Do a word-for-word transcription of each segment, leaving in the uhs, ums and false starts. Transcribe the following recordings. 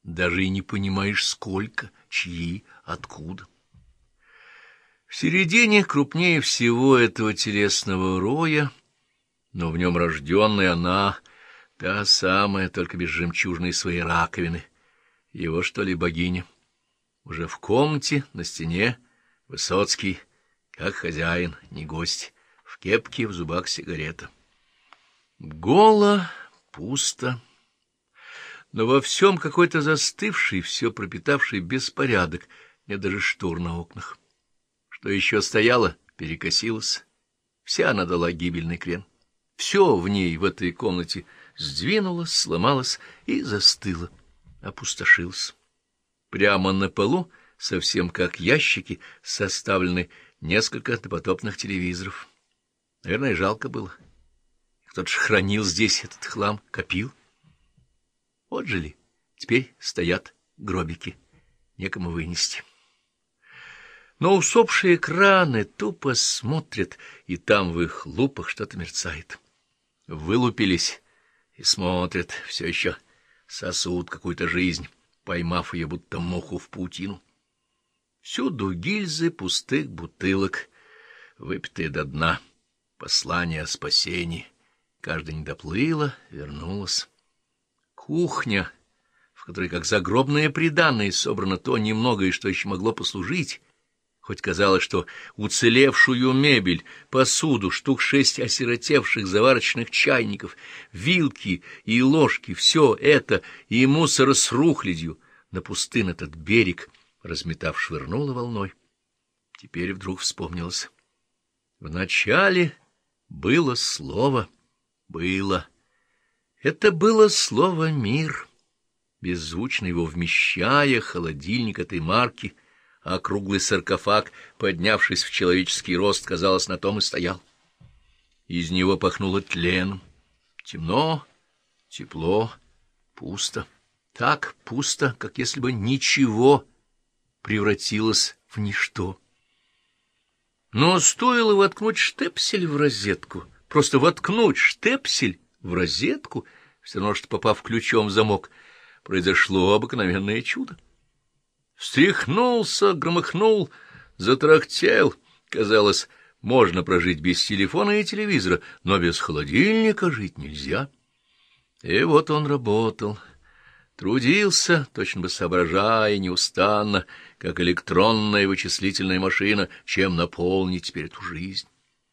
даже и не понимаешь, сколько, чьи, откуда. В середине, крупнее всего этого телесного роя, но в нем рожденная она, та самая, только без жемчужной своей раковины, его, что ли, богиня. Уже в комнате, на стене, Высоцкий, как хозяин, не гость, в кепке, в зубах сигарета. Голо, пусто, но во всем какой-то застывший, все пропитавший беспорядок, нет даже штор на окнах. Что еще стояло, перекосилось, вся она дала гибельный крен. Все в ней, в этой комнате, сдвинулось, сломалось и застыло, опустошилось. Прямо на полу, совсем как ящики, составлены несколько допотопных телевизоров. Наверное, жалко было. Кто-то ж хранил здесь этот хлам, копил. Вот же ли, теперь стоят гробики, некому вынести. Но усопшие экраны тупо смотрят, и там в их лупах что-то мерцает. Вылупились и смотрят, все еще сосут какую-то жизнь, поймав ее будто муху в паутину. Всюду гильзы пустых бутылок, выпитые до дна, послание о спасении. Каждая не доплыла, вернулась. Кухня, в которой, как загробное приданое, собрано то немногое, что еще могло послужить, хоть казалось, что уцелевшую мебель, посуду, штук шесть осиротевших заварочных чайников, вилки и ложки, все это и мусор с рухлядью на пустын этот берег, разметав, швырнуло волной. Теперь вдруг вспомнилось. Вначале было слово, было. Это было слово «мир», беззвучно его вмещая, холодильник этой марки, а круглый саркофаг, поднявшись в человеческий рост, казалось, на том и стоял. Из него пахнуло тленом. Темно, тепло, пусто. Так пусто, как если бы ничего превратилось в ничто. Но стоило воткнуть штепсель в розетку, просто воткнуть штепсель в розетку, все равно, что попав ключом в замок, произошло обыкновенное чудо. Встряхнулся, громыхнул, затрахтел. Казалось, можно прожить без телефона и телевизора, но без холодильника жить нельзя. И вот он работал, трудился, точно бы соображая неустанно, как электронная вычислительная машина, чем наполнить теперь эту жизнь.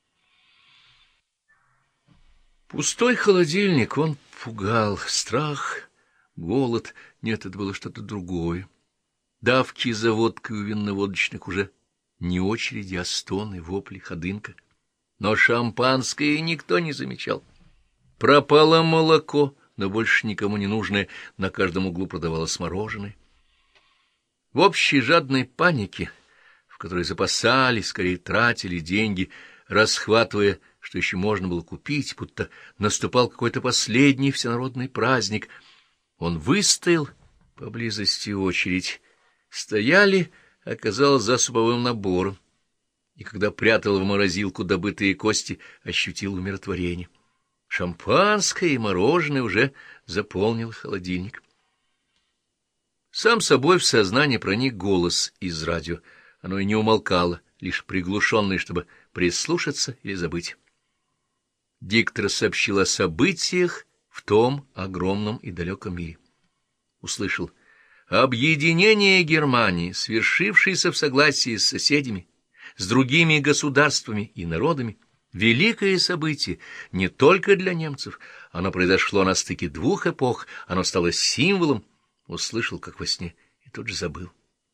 Пустой холодильник, он пугал, страх, голод, нет, это было что-то другое. Давки за водкой у винноводочных уже не очереди, а стоны, вопли, ходынка. Но шампанское никто не замечал. Пропало молоко, но больше никому не нужное, на каждом углу продавалось мороженое. В общей жадной панике, в которой запасали, скорее тратили деньги, расхватывая, что еще можно было купить, будто наступал какой-то последний всенародный праздник, он выстоял поблизости очередь. Стояли, оказалось, за суповым набором, и когда прятал в морозилку добытые кости, ощутил умиротворение. Шампанское и мороженое уже заполнил холодильник. Сам собой в сознание проник голос из радио. Оно и не умолкало, лишь приглушенное, чтобы прислушаться или забыть. Диктор сообщил о событиях в том огромном и далеком мире. Услышал: объединение Германии, свершившееся в согласии с соседями, с другими государствами и народами, великое событие не только для немцев, оно произошло на стыке двух эпох, оно стало символом. Услышал, как во сне, и тут же забыл.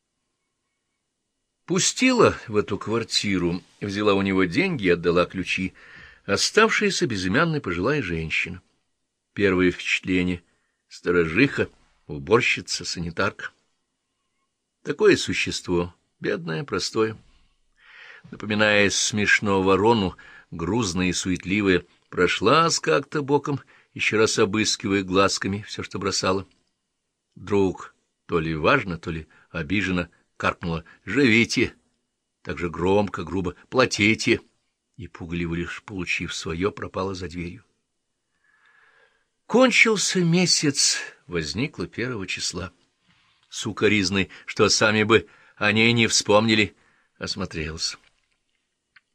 Пустила в эту квартиру, взяла у него деньги и отдала ключи оставшаяся безымянная пожилая женщина. Первое впечатление — сторожиха, уборщица, санитарка. Такое существо, бедное, простое. Напоминая смешно ворону, грузная и суетливая, прошлась как-то боком, еще раз обыскивая глазками все, что бросала. Вдруг, то ли важно, то ли обиженно, каркнула: «Живите!» Так же громко, грубо: «Платите!» И, пугливо лишь получив свое, пропала за дверью. Кончился месяц, возникло первого числа. сукоризной, что сами бы о ней не вспомнили, осмотрелся.